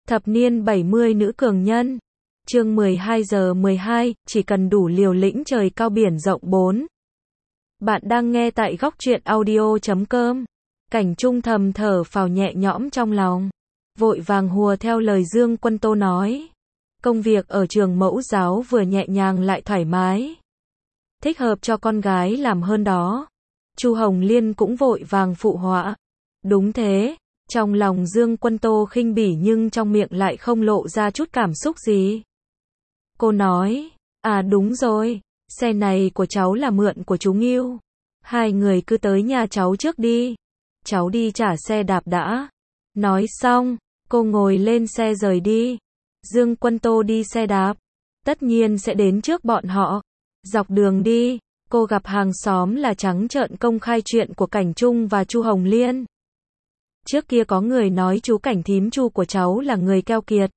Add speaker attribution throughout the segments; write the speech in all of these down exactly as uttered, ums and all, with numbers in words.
Speaker 1: Thập niên bảy mươi nữ cường nhân. Chương mười hai giờ mười hai, chỉ cần đủ liều lĩnh trời cao biển rộng bốn. Bạn đang nghe tại góc truyện audio chấm com. Cảnh Trung thầm thở phào nhẹ nhõm trong lòng, vội vàng hùa theo lời Dương Quân Tô nói. Công việc ở trường mẫu giáo vừa nhẹ nhàng lại thoải mái, thích hợp cho con gái làm hơn đó. Chu Hồng Liên cũng vội vàng phụ họa. Đúng thế. Trong lòng Dương Quân Tô khinh bỉ nhưng trong miệng lại không lộ ra chút cảm xúc gì. Cô nói, à đúng rồi, xe này của cháu là mượn của chú Ngưu. Hai người cứ tới nhà cháu trước đi. Cháu đi trả xe đạp đã. Nói xong, cô ngồi lên xe rời đi. Dương Quân Tô đi xe đạp, tất nhiên sẽ đến trước bọn họ. Dọc đường đi, cô gặp hàng xóm là trắng trợn công khai chuyện của Cảnh Trung và Chu Hồng Liên. Trước kia có người nói chú Cảnh thím Chu của cháu là người keo kiệt.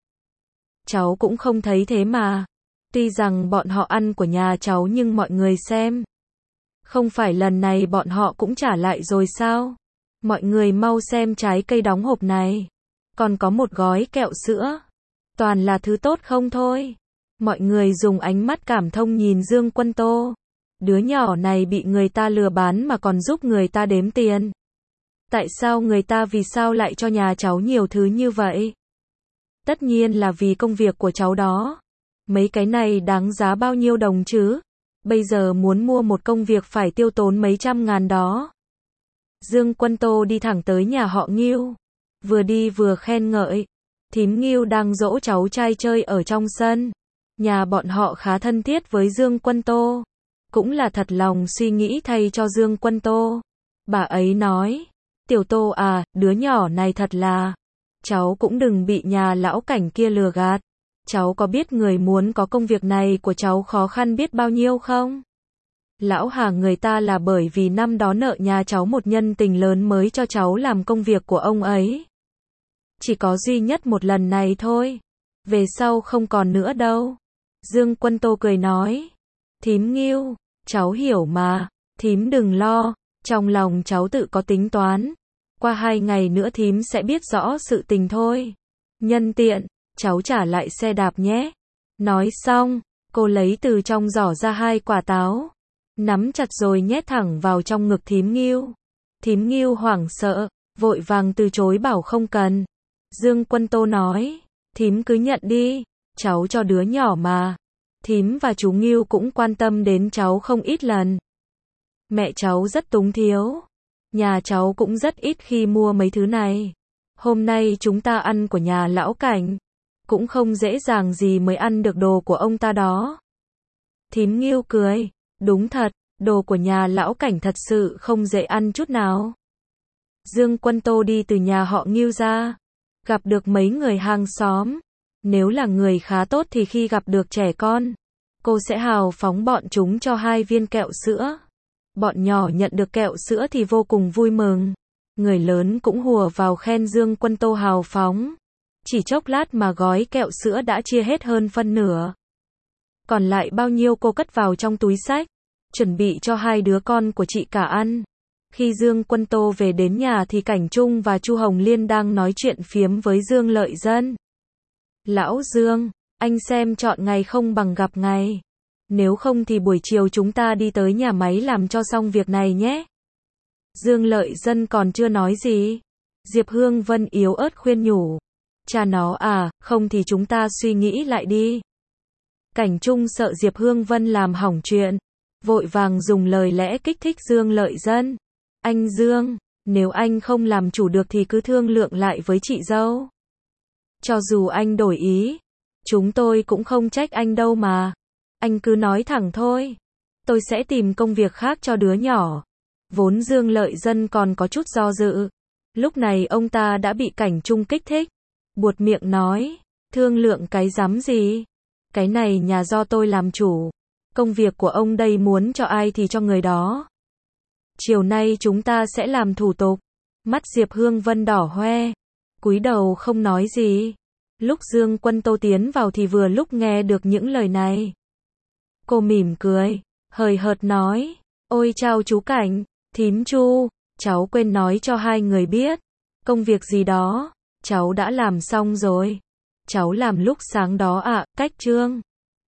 Speaker 1: Cháu cũng không thấy thế mà. Tuy rằng bọn họ ăn của nhà cháu nhưng mọi người xem. Không phải lần này bọn họ cũng trả lại rồi sao? Mọi người mau xem trái cây đóng hộp này. Còn có một gói kẹo sữa. Toàn là thứ tốt không thôi. Mọi người dùng ánh mắt cảm thông nhìn Dương Quân Tô. Đứa nhỏ này bị người ta lừa bán mà còn giúp người ta đếm tiền. Tại sao người ta vì sao lại cho nhà cháu nhiều thứ như vậy? Tất nhiên là vì công việc của cháu đó. Mấy cái này đáng giá bao nhiêu đồng chứ? Bây giờ muốn mua một công việc phải tiêu tốn mấy trăm ngàn đó. Dương Quân Tô đi thẳng tới nhà họ Ngưu. Vừa đi vừa khen ngợi. Thím Ngưu đang dỗ cháu trai chơi ở trong sân. Nhà bọn họ khá thân thiết với Dương Quân Tô. Cũng là thật lòng suy nghĩ thay cho Dương Quân Tô. Bà ấy nói. Tiểu Tô à, đứa nhỏ này thật là. Cháu cũng đừng bị nhà lão Cảnh kia lừa gạt. Cháu có biết người muốn có công việc này của cháu khó khăn biết bao nhiêu không? Lão Hà người ta là bởi vì năm đó nợ nhà cháu một nhân tình lớn mới cho cháu làm công việc của ông ấy. Chỉ có duy nhất một lần này thôi. Về sau không còn nữa đâu. Dương Quân Tô cười nói. Thím Ngưu, cháu hiểu mà. Thím đừng lo. Trong lòng cháu tự có tính toán. Qua hai ngày nữa thím sẽ biết rõ sự tình thôi. Nhân tiện, cháu trả lại xe đạp nhé. Nói xong, cô lấy từ trong giỏ ra hai quả táo. Nắm chặt rồi nhét thẳng vào trong ngực thím Ngưu. Thím Ngưu hoảng sợ, vội vàng từ chối bảo không cần. Dương Quân Tô nói, thím cứ nhận đi, cháu cho đứa nhỏ mà. Thím và chú Ngưu cũng quan tâm đến cháu không ít lần. Mẹ cháu rất túng thiếu. Nhà cháu cũng rất ít khi mua mấy thứ này. Hôm nay chúng ta ăn của nhà lão Cảnh. Cũng không dễ dàng gì mới ăn được đồ của ông ta đó. Thím Ngưu cười. Đúng thật, đồ của nhà lão Cảnh thật sự không dễ ăn chút nào. Dương Quân Tô đi từ nhà họ Ngưu ra. Gặp được mấy người hàng xóm. Nếu là người khá tốt thì khi gặp được trẻ con, cô sẽ hào phóng bọn chúng cho hai viên kẹo sữa. Bọn nhỏ nhận được kẹo sữa thì vô cùng vui mừng. Người lớn cũng hùa vào khen Dương Quân Tô hào phóng. Chỉ chốc lát mà gói kẹo sữa đã chia hết hơn phân nửa. Còn lại bao nhiêu cô cất vào trong túi xách, chuẩn bị cho hai đứa con của chị cả ăn. Khi Dương Quân Tô về đến nhà thì Cảnh Trung và Chu Hồng Liên đang nói chuyện phiếm với Dương Lợi Dân. Lão Dương, anh xem chọn ngày không bằng gặp ngày. Nếu không thì buổi chiều chúng ta đi tới nhà máy làm cho xong việc này nhé. Dương Lợi Dân còn chưa nói gì. Diệp Hương Vân yếu ớt khuyên nhủ. Cha nó à, không thì chúng ta suy nghĩ lại đi. Cảnh Trung sợ Diệp Hương Vân làm hỏng chuyện. Vội vàng dùng lời lẽ kích thích Dương Lợi Dân. Anh Dương, nếu anh không làm chủ được thì cứ thương lượng lại với chị dâu. Cho dù anh đổi ý, chúng tôi cũng không trách anh đâu mà. Anh cứ nói thẳng thôi. Tôi sẽ tìm công việc khác cho đứa nhỏ. Vốn Dương Lợi Dân còn có chút do dự. Lúc này ông ta đã bị Cảnh Trung kích thích. Buột miệng nói. Thương lượng cái rắm gì? Cái này nhà do tôi làm chủ. Công việc của ông đây muốn cho ai thì cho người đó. Chiều nay chúng ta sẽ làm thủ tục. Mắt Diệp Hương Vân đỏ hoe. Cúi đầu không nói gì. Lúc Dương Quân Tô tiến vào thì vừa lúc nghe được những lời này. Cô mỉm cười, hời hợt nói. Ôi chào chú Cảnh, thím Chu, cháu quên nói cho hai người biết. Công việc gì đó, cháu đã làm xong rồi. Cháu làm lúc sáng đó ạ, cách chương.